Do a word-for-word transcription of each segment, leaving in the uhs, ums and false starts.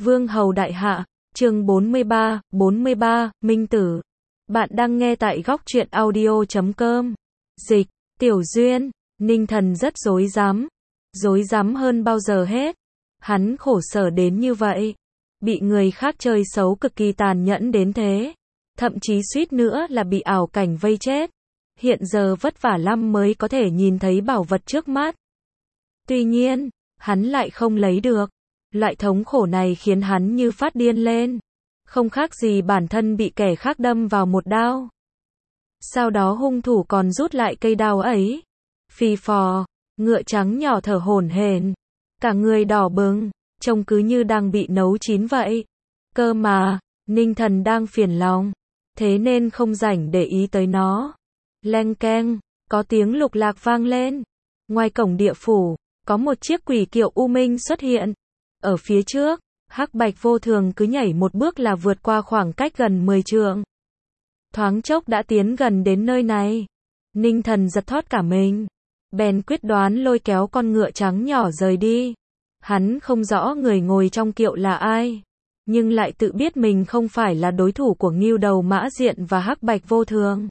Vương hầu đại hạ, chương bốn mươi ba, bốn mươi ba, Minh tử. Bạn đang nghe tại góc truyện audio chấm com. Dịch, Tiểu Duyên, Ninh Thần rất rối rắm, rối rắm hơn bao giờ hết. Hắn khổ sở đến như vậy, bị người khác chơi xấu cực kỳ tàn nhẫn đến thế, thậm chí suýt nữa là bị ảo cảnh vây chết. Hiện giờ vất vả lắm mới có thể nhìn thấy bảo vật trước mắt. Tuy nhiên, hắn lại không lấy được. Loại thống khổ này khiến hắn như phát điên lên, không khác gì bản thân bị kẻ khác đâm vào một đao. Sau đó hung thủ còn rút lại cây đao ấy. Phì phò, ngựa trắng nhỏ thở hổn hển, cả người đỏ bừng, trông cứ như đang bị nấu chín vậy. Cơ mà, Ninh Thần đang phiền lòng, thế nên không rảnh để ý tới nó. Leng keng, có tiếng lục lạc vang lên. Ngoài cổng địa phủ, có một chiếc quỷ kiệu u minh xuất hiện. Ở phía trước, hắc bạch vô thường cứ nhảy một bước là vượt qua khoảng cách gần mười trượng. Thoáng chốc đã tiến gần đến nơi này. Ninh Thần giật thót cả mình, bèn quyết đoán lôi kéo con ngựa trắng nhỏ rời đi. Hắn không rõ người ngồi trong kiệu là ai, nhưng lại tự biết mình không phải là đối thủ của Ngưu Đầu Mã Diện và hắc bạch vô thường.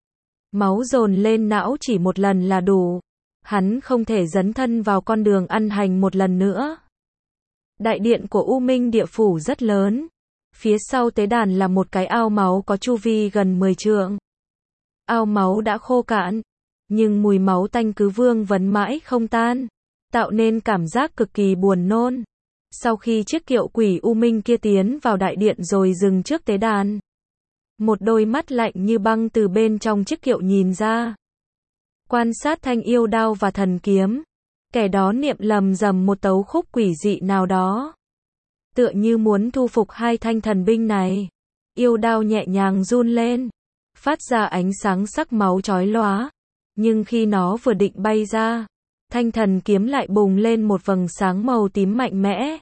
Máu dồn lên não chỉ một lần là đủ. Hắn không thể dấn thân vào con đường ăn hành một lần nữa. Đại điện của U Minh địa phủ rất lớn. Phía sau tế đàn là một cái ao máu có chu vi gần mười trượng. Ao máu đã khô cạn, nhưng mùi máu tanh cứ vương vấn mãi không tan, tạo nên cảm giác cực kỳ buồn nôn. Sau khi chiếc kiệu quỷ U Minh kia tiến vào đại điện rồi dừng trước tế đàn, một đôi mắt lạnh như băng từ bên trong chiếc kiệu nhìn ra, quan sát thanh yêu đao và thần kiếm. Kẻ đó niệm lầm rầm một tấu khúc quỷ dị nào đó, tựa như muốn thu phục hai thanh thần binh này. Yêu đao nhẹ nhàng run lên, phát ra ánh sáng sắc máu chói lóa. Nhưng khi nó vừa định bay ra, thanh thần kiếm lại bùng lên một vầng sáng màu tím mạnh mẽ,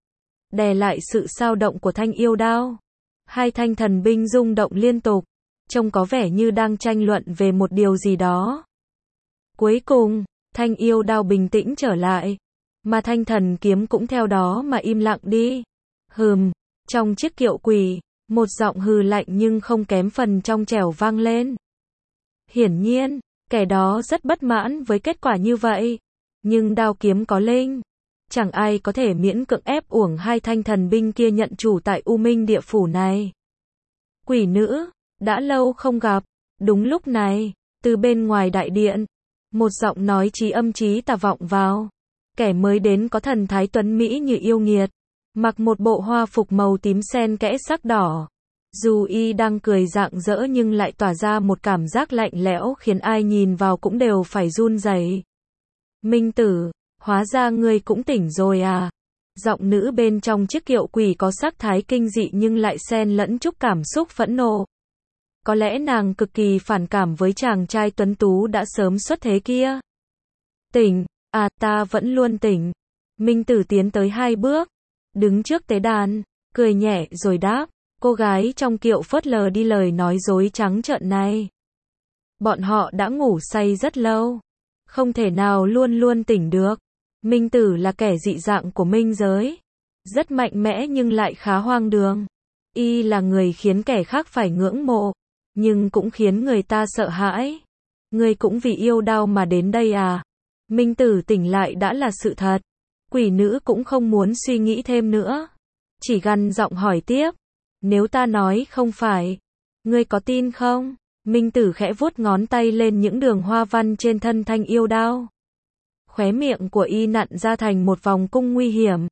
đè lại sự xao động của thanh yêu đao. Hai thanh thần binh rung động liên tục, trông có vẻ như đang tranh luận về một điều gì đó. Cuối cùng, thanh yêu đao bình tĩnh trở lại, mà thanh thần kiếm cũng theo đó mà im lặng đi. Hừm, trong chiếc kiệu quỷ, một giọng hừ lạnh nhưng không kém phần trong trẻo vang lên. Hiển nhiên, kẻ đó rất bất mãn với kết quả như vậy. Nhưng đao kiếm có linh, chẳng ai có thể miễn cưỡng ép uổng hai thanh thần binh kia nhận chủ tại U Minh địa phủ này. Quỷ nữ, đã lâu không gặp. Đúng lúc này, từ bên ngoài đại điện, một giọng nói trí âm trí tà vọng vào. Kẻ mới đến có thần thái tuấn mỹ như yêu nghiệt, mặc một bộ hoa phục màu tím xen kẽ sắc đỏ. Dù y đang cười rạng rỡ nhưng lại tỏa ra một cảm giác lạnh lẽo khiến ai nhìn vào cũng đều phải run rẩy. Minh tử, hóa ra ngươi cũng tỉnh rồi à? Giọng nữ bên trong chiếc kiệu quỷ có sắc thái kinh dị nhưng lại xen lẫn chút cảm xúc phẫn nộ. Có lẽ nàng cực kỳ phản cảm với chàng trai tuấn tú đã sớm xuất thế kia. Tỉnh, à ta vẫn luôn tỉnh. Minh tử tiến tới hai bước, đứng trước tế đàn, cười nhẹ rồi đáp. Cô gái trong kiệu phớt lờ đi lời nói dối trắng trợn này. Bọn họ đã ngủ say rất lâu, không thể nào luôn luôn tỉnh được. Minh tử là kẻ dị dạng của minh giới, rất mạnh mẽ nhưng lại khá hoang đường. Y là người khiến kẻ khác phải ngưỡng mộ, nhưng cũng khiến người ta sợ hãi. Ngươi cũng vì yêu đao mà đến đây à? Minh tử tỉnh lại đã là sự thật. Quỷ nữ cũng không muốn suy nghĩ thêm nữa, chỉ gằn giọng hỏi tiếp. Nếu ta nói không phải, ngươi có tin không? Minh tử khẽ vuốt ngón tay lên những đường hoa văn trên thân thanh yêu đao. Khóe miệng của y nặn ra thành một vòng cung nguy hiểm.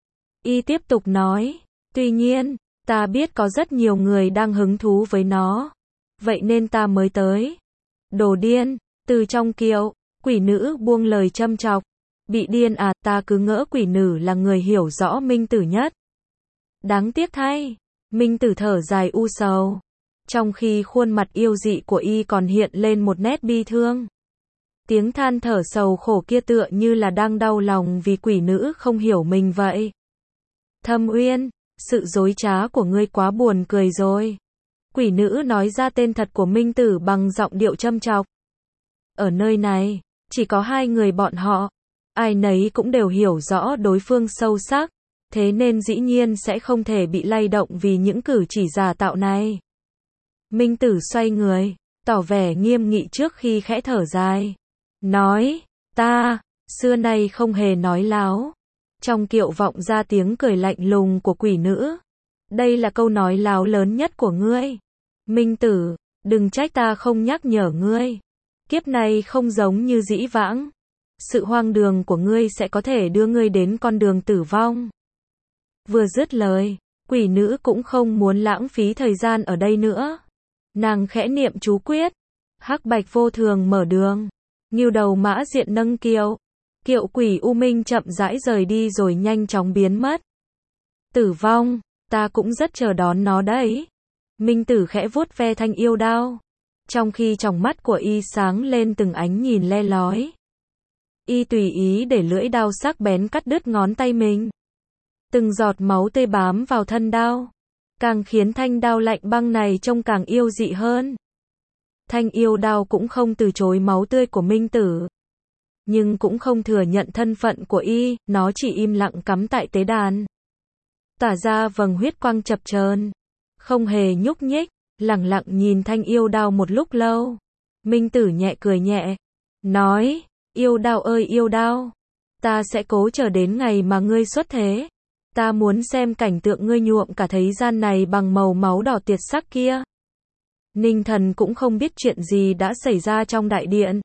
Y tiếp tục nói, tuy nhiên, ta biết có rất nhiều người đang hứng thú với nó, vậy nên ta mới tới. Đồ điên, từ trong kiệu, quỷ nữ buông lời châm chọc. Bị điên à? Ta cứ ngỡ quỷ nữ là người hiểu rõ Minh tử nhất. Đáng tiếc thay. Minh tử thở dài u sầu, trong khi khuôn mặt yêu dị của y còn hiện lên một nét bi thương. Tiếng than thở sầu khổ kia tựa như là đang đau lòng vì quỷ nữ không hiểu mình vậy. Thâm Uyên, sự dối trá của ngươi quá buồn cười rồi. Quỷ nữ nói ra tên thật của Minh tử bằng giọng điệu châm chọc. Ở nơi này, chỉ có hai người bọn họ, ai nấy cũng đều hiểu rõ đối phương sâu sắc. thế nên dĩ nhiên sẽ không thể bị lay động vì những cử chỉ giả tạo này. Minh Tử xoay người, tỏ vẻ nghiêm nghị trước khi khẽ thở dài. Nói, ta, xưa nay không hề nói láo. Trong kiệu vọng ra tiếng cười lạnh lùng của quỷ nữ. Đây là câu nói láo lớn nhất của ngươi. Minh Tử, đừng trách ta không nhắc nhở ngươi. Kiếp này không giống như dĩ vãng. Sự hoang đường của ngươi sẽ có thể đưa ngươi đến con đường tử vong. Vừa dứt lời, quỷ nữ cũng không muốn lãng phí thời gian ở đây nữa. Nàng khẽ niệm chú quyết. Hắc bạch vô thường mở đường. Ngưu đầu mã diện nâng kiệu. Kiệu quỷ u minh chậm rãi rời đi rồi nhanh chóng biến mất. Tử vong, ta cũng rất chờ đón nó đấy. Minh Tử khẽ vuốt ve thanh yêu đao. Trong khi tròng mắt của y sáng lên từng ánh nhìn le lói. Y tùy ý để lưỡi đao sắc bén cắt đứt ngón tay mình. Từng giọt máu tươi bám vào thân đao. Càng khiến thanh đao lạnh băng này trông càng yêu dị hơn. Thanh yêu đao cũng không từ chối máu tươi của Minh Tử. Nhưng cũng không thừa nhận thân phận của y, nó chỉ im lặng cắm tại tế đàn. Tỏa ra vầng huyết quang chập chờn, không hề nhúc nhích, lặng lặng nhìn thanh yêu đao một lúc lâu. Minh Tử nhẹ cười nhẹ, nói, yêu đao ơi yêu đao, ta sẽ cố chờ đến ngày mà ngươi xuất thế. Ta muốn xem cảnh tượng ngươi nhuộm cả thế gian này bằng màu máu đỏ tiệt sắc kia. Ninh Thần cũng không biết chuyện gì đã xảy ra trong đại điện.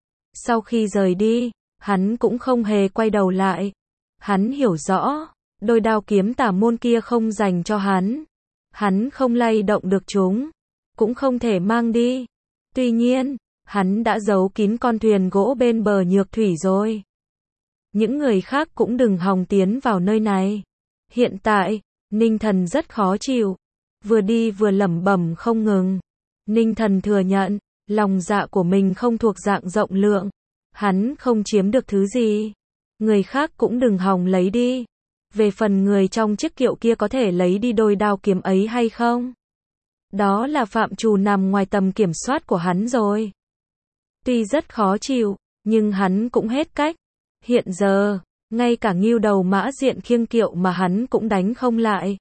Sau khi rời đi, hắn cũng không hề quay đầu lại. Hắn hiểu rõ, đôi đao kiếm tà môn kia không dành cho hắn. Hắn không lay động được chúng, cũng không thể mang đi. Tuy nhiên, hắn đã giấu kín con thuyền gỗ bên bờ nhược thủy rồi. Những người khác cũng đừng hòng tiến vào nơi này. Hiện tại, Ninh Thần rất khó chịu. Vừa đi vừa lẩm bẩm không ngừng. Ninh Thần thừa nhận, lòng dạ của mình không thuộc dạng rộng lượng. Hắn không chiếm được thứ gì. Người khác cũng đừng hòng lấy đi. Về phần người trong chiếc kiệu kia có thể lấy đi đôi đao kiếm ấy hay không? Đó là phạm trù nằm ngoài tầm kiểm soát của hắn rồi. Tuy rất khó chịu, nhưng hắn cũng hết cách. Hiện giờ, ngay cả ngưu đầu mã diện khiêng kiệu mà hắn cũng đánh không lại.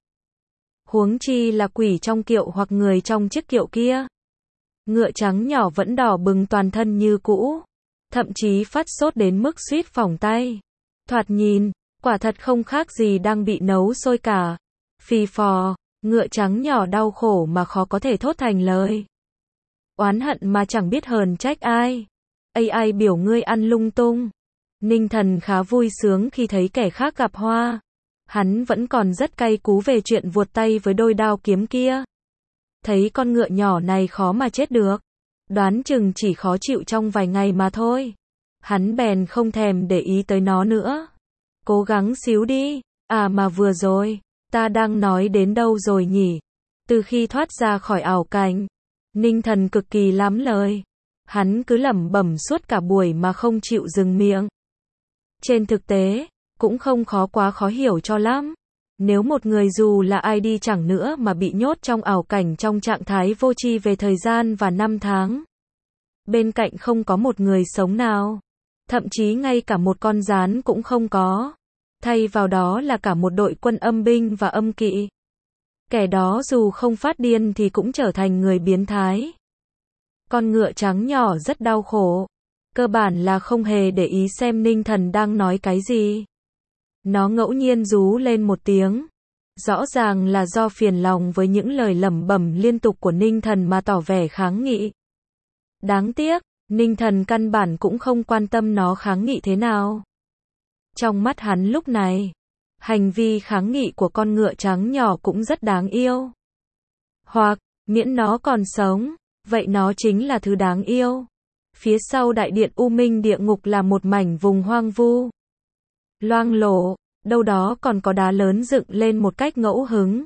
Huống chi là quỷ trong kiệu hoặc người trong chiếc kiệu kia. Ngựa trắng nhỏ vẫn đỏ bừng toàn thân như cũ. Thậm chí phát sốt đến mức suýt phỏng tay. Thoạt nhìn, quả thật không khác gì đang bị nấu sôi cả. Phì phò, ngựa trắng nhỏ đau khổ mà khó có thể thốt thành lời. Oán hận mà chẳng biết hờn trách ai. Ai ai biểu ngươi ăn lung tung. Ninh Thần khá vui sướng khi thấy kẻ khác gặp hoa. Hắn vẫn còn rất cay cú về chuyện vuột tay với đôi đao kiếm kia. Thấy con ngựa nhỏ này khó mà chết được. Đoán chừng chỉ khó chịu trong vài ngày mà thôi. Hắn bèn không thèm để ý tới nó nữa. Cố gắng xíu đi. À mà vừa rồi, ta đang nói đến đâu rồi nhỉ? Từ khi thoát ra khỏi ảo cảnh, Ninh Thần cực kỳ lắm lời. Hắn cứ lẩm bẩm suốt cả buổi mà không chịu dừng miệng. Trên thực tế, cũng không khó quá khó hiểu cho lắm. Nếu một người dù là ai đi chẳng nữa mà bị nhốt trong ảo cảnh trong trạng thái vô tri về thời gian và năm tháng. Bên cạnh không có một người sống nào. Thậm chí ngay cả một con gián cũng không có. Thay vào đó là cả một đội quân âm binh và âm kỵ. Kẻ đó dù không phát điên thì cũng trở thành người biến thái. Con ngựa trắng nhỏ rất đau khổ. Cơ bản là không hề để ý xem Ninh Thần đang nói cái gì. Nó ngẫu nhiên rú lên một tiếng. Rõ ràng là do phiền lòng với những lời lẩm bẩm liên tục của Ninh Thần mà tỏ vẻ kháng nghị. Đáng tiếc, Ninh Thần căn bản cũng không quan tâm nó kháng nghị thế nào. Trong mắt hắn lúc này, hành vi kháng nghị của con ngựa trắng nhỏ cũng rất đáng yêu. Hoặc, miễn nó còn sống, vậy nó chính là thứ đáng yêu. Phía sau đại điện U Minh địa ngục là một mảnh vùng hoang vu. Loang lổ, đâu đó còn có đá lớn dựng lên một cách ngẫu hứng.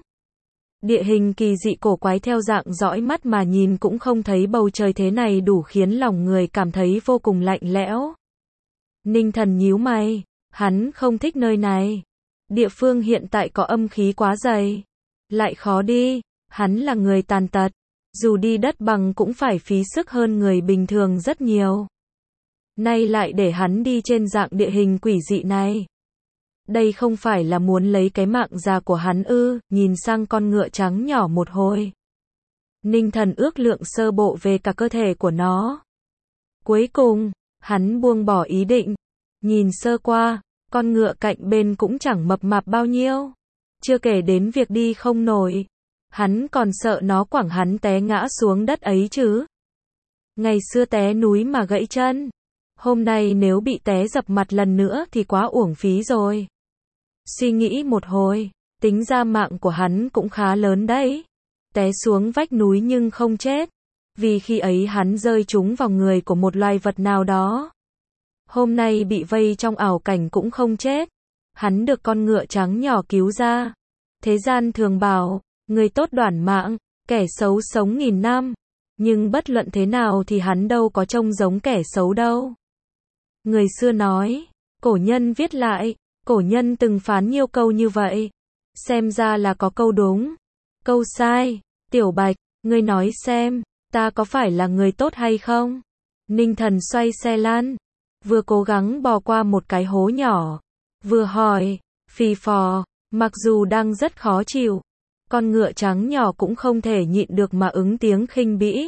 Địa hình kỳ dị cổ quái theo dạng dõi mắt mà nhìn cũng không thấy bầu trời thế này đủ khiến lòng người cảm thấy vô cùng lạnh lẽo. Ninh Thần nhíu mày, hắn không thích nơi này. Địa phương hiện tại có âm khí quá dày. Lại khó đi, hắn là người tàn tật. Dù đi đất bằng cũng phải phí sức hơn người bình thường rất nhiều. Nay lại để hắn đi trên dạng địa hình quỷ dị này. Đây không phải là muốn lấy cái mạng già của hắn ư? Nhìn sang con ngựa trắng nhỏ một hồi. Ninh Thần ước lượng sơ bộ về cả cơ thể của nó. Cuối cùng, hắn buông bỏ ý định. Nhìn sơ qua, con ngựa cạnh bên cũng chẳng mập mạp bao nhiêu. Chưa kể đến việc đi không nổi. Hắn còn sợ nó quẳng hắn té ngã xuống đất ấy chứ. Ngày xưa té núi mà gãy chân. Hôm nay nếu bị té dập mặt lần nữa thì quá uổng phí rồi. Suy nghĩ một hồi, tính ra mạng của hắn cũng khá lớn đấy. Té xuống vách núi nhưng không chết. Vì khi ấy hắn rơi trúng vào người của một loài vật nào đó. Hôm nay bị vây trong ảo cảnh cũng không chết. Hắn được con ngựa trắng nhỏ cứu ra. Thế gian thường bảo, người tốt đoản mạng, kẻ xấu sống nghìn năm. Nhưng bất luận thế nào thì hắn đâu có trông giống kẻ xấu đâu. Người xưa nói, cổ nhân viết lại, cổ nhân từng phán nhiều câu như vậy. Xem ra là có câu đúng, câu sai. Tiểu Bạch, ngươi nói xem, ta có phải là người tốt hay không? Ninh Thần xoay xe lăn, vừa cố gắng bò qua một cái hố nhỏ, vừa hỏi, phì phò, mặc dù đang rất khó chịu. Con ngựa trắng nhỏ cũng không thể nhịn được mà ứng tiếng khinh bỉ.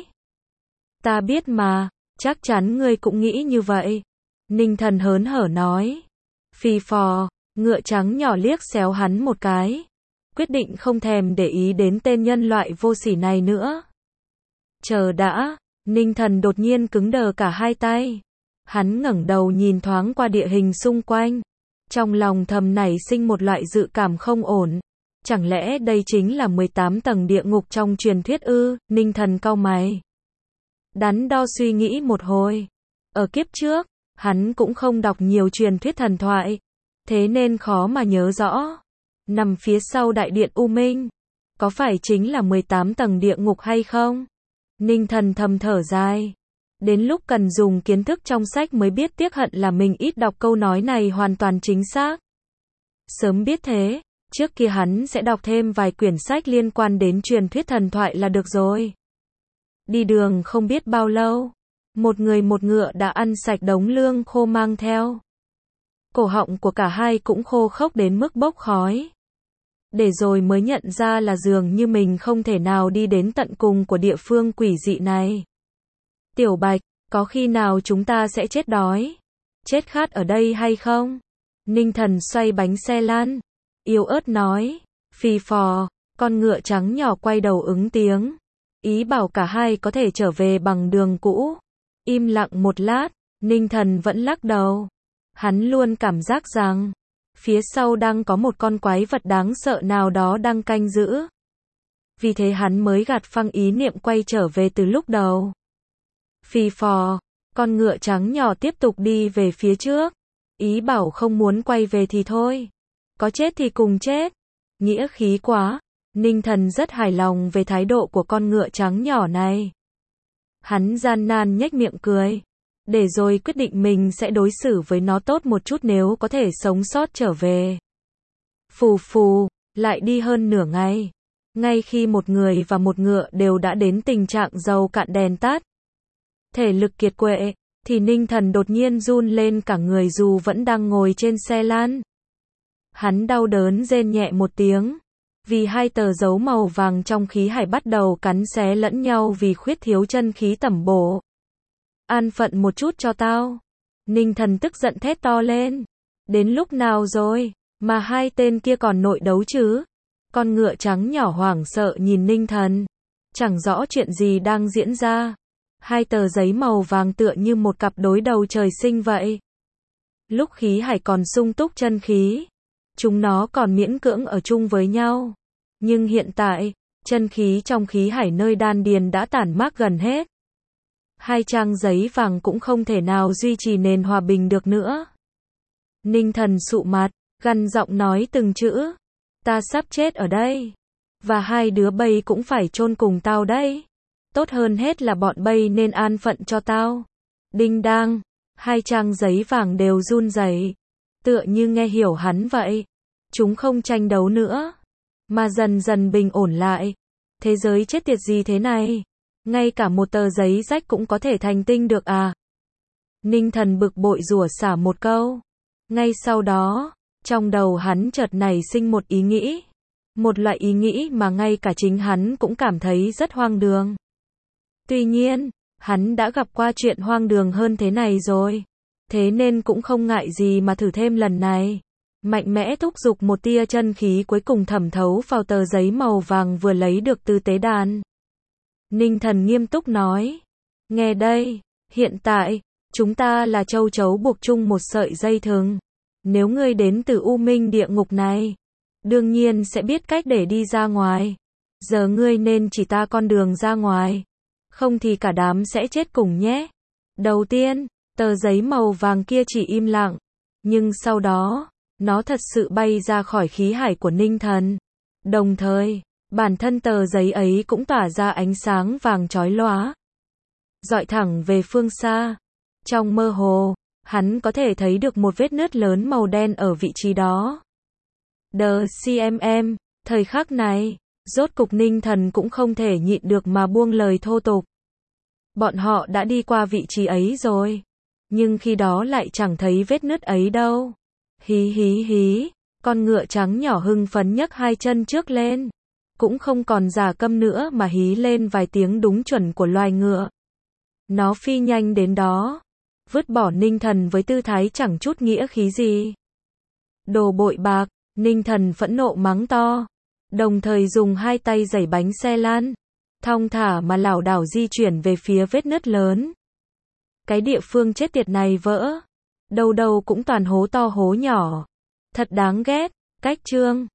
Ta biết mà, chắc chắn ngươi cũng nghĩ như vậy. Ninh Thần hớn hở nói. Phì phò, ngựa trắng nhỏ liếc xéo hắn một cái. Quyết định không thèm để ý đến tên nhân loại vô sỉ này nữa. Chờ đã, Ninh Thần đột nhiên cứng đờ cả hai tay. Hắn ngẩng đầu nhìn thoáng qua địa hình xung quanh. Trong lòng thầm nảy sinh một loại dự cảm không ổn. Chẳng lẽ đây chính là mười tám tầng địa ngục trong truyền thuyết ư? Ninh Thần cau mày. Đắn đo suy nghĩ một hồi. Ở kiếp trước, hắn cũng không đọc nhiều truyền thuyết thần thoại. Thế nên khó mà nhớ rõ. Nằm phía sau đại điện U Minh. Có phải chính là mười tám tầng địa ngục hay không? Ninh Thần thầm thở dài. Đến lúc cần dùng kiến thức trong sách mới biết tiếc hận là mình ít đọc câu nói này hoàn toàn chính xác. Sớm biết thế, trước kia hắn sẽ đọc thêm vài quyển sách liên quan đến truyền thuyết thần thoại là được rồi. Đi đường không biết bao lâu, một người một ngựa đã ăn sạch đống lương khô mang theo. Cổ họng của cả hai cũng khô khốc đến mức bốc khói. Để rồi mới nhận ra là dường như mình không thể nào đi đến tận cùng của địa phương quỷ dị này. Tiểu Bạch, có khi nào chúng ta sẽ chết đói, chết khát ở đây hay không? Ninh Thần xoay bánh xe lăn, yếu ớt nói. Phì phò, con ngựa trắng nhỏ quay đầu ứng tiếng. Ý bảo cả hai có thể trở về bằng đường cũ. Im lặng một lát, Ninh Thần vẫn lắc đầu. Hắn luôn cảm giác rằng phía sau đang có một con quái vật đáng sợ nào đó đang canh giữ. Vì thế hắn mới gạt phăng ý niệm quay trở về từ lúc đầu. Phì phò, con ngựa trắng nhỏ tiếp tục đi về phía trước. Ý bảo không muốn quay về thì thôi. Có chết thì cùng chết. Nghĩa khí quá. Ninh Thần rất hài lòng về thái độ của con ngựa trắng nhỏ này. Hắn gian nan nhếch miệng cười. Để rồi quyết định mình sẽ đối xử với nó tốt một chút nếu có thể sống sót trở về. Phù phù, lại đi hơn nửa ngày. Ngay khi một người và một ngựa đều đã đến tình trạng dầu cạn đèn tắt. Thể lực kiệt quệ, thì Ninh Thần đột nhiên run lên cả người dù vẫn đang ngồi trên xe lăn. Hắn đau đớn rên nhẹ một tiếng. Vì hai tờ dấu màu vàng trong khí hải bắt đầu cắn xé lẫn nhau vì khuyết thiếu chân khí tẩm bổ. An phận một chút cho tao. Ninh Thần tức giận thét to lên. Đến lúc nào rồi, mà hai tên kia còn nội đấu chứ? Con ngựa trắng nhỏ hoảng sợ nhìn Ninh Thần. Chẳng rõ chuyện gì đang diễn ra. Hai tờ giấy màu vàng tựa như một cặp đối đầu trời sinh vậy. Lúc khí hải còn sung túc chân khí, chúng nó còn miễn cưỡng ở chung với nhau. Nhưng hiện tại, chân khí trong khí hải nơi đan điền đã tản mát gần hết. Hai trang giấy vàng cũng không thể nào duy trì nền hòa bình được nữa. Ninh Thần sụ mặt, gằn giọng nói từng chữ. Ta sắp chết ở đây. Và hai đứa bay cũng phải chôn cùng tao đấy. Tốt hơn hết là bọn bay nên an phận cho tao. Đinh đang, hai trang giấy vàng đều run rẩy, tựa như nghe hiểu hắn vậy. Chúng không tranh đấu nữa, mà dần dần bình ổn lại. Thế giới chết tiệt gì thế này? Ngay cả một tờ giấy rách cũng có thể thành tinh được à? Ninh Thần bực bội rủa xả một câu. Ngay sau đó, Trong đầu hắn chợt nảy sinh một ý nghĩ. Một loại ý nghĩ mà ngay cả chính hắn cũng cảm thấy rất hoang đường. Tuy nhiên, hắn đã gặp qua chuyện hoang đường hơn thế này rồi. Thế nên cũng không ngại gì mà thử thêm lần này. Mạnh mẽ thúc giục một tia chân khí cuối cùng thẩm thấu vào tờ giấy màu vàng vừa lấy được từ tế đàn. Ninh Thần nghiêm túc nói. Nghe đây, hiện tại, chúng ta là châu chấu buộc chung một sợi dây thừng. Nếu ngươi đến từ U Minh địa ngục này, đương nhiên sẽ biết cách để đi ra ngoài. Giờ ngươi nên chỉ ta con đường ra ngoài. Không thì cả đám sẽ chết cùng nhé. Đầu tiên, tờ giấy màu vàng kia chỉ im lặng. Nhưng sau đó, nó thật sự bay ra khỏi khí hải của Ninh Thần. Đồng thời, bản thân tờ giấy ấy cũng tỏa ra ánh sáng vàng chói lóa, dọi thẳng về phương xa. Trong mơ hồ, hắn có thể thấy được một vết nứt lớn màu đen ở vị trí đó. The xê em em, thời khắc này, rốt cục Ninh Thần cũng không thể nhịn được mà buông lời thô tục. Bọn họ đã đi qua vị trí ấy rồi, nhưng khi đó lại chẳng thấy vết nứt ấy đâu. Hí hí hí, con ngựa trắng nhỏ hưng phấn nhấc hai chân trước lên. Cũng không còn giả câm nữa mà hí lên vài tiếng đúng chuẩn của loài ngựa. Nó phi nhanh đến đó, vứt bỏ Ninh Thần với tư thái chẳng chút nghĩa khí gì. Đồ bội bạc, Ninh Thần phẫn nộ mắng to, đồng thời dùng hai tay giẩy bánh xe lan, thong thả mà lảo đảo di chuyển về phía vết nứt lớn. Cái địa phương chết tiệt này vỡ, đâu đâu cũng toàn hố to hố nhỏ. Thật đáng ghét, cách chương.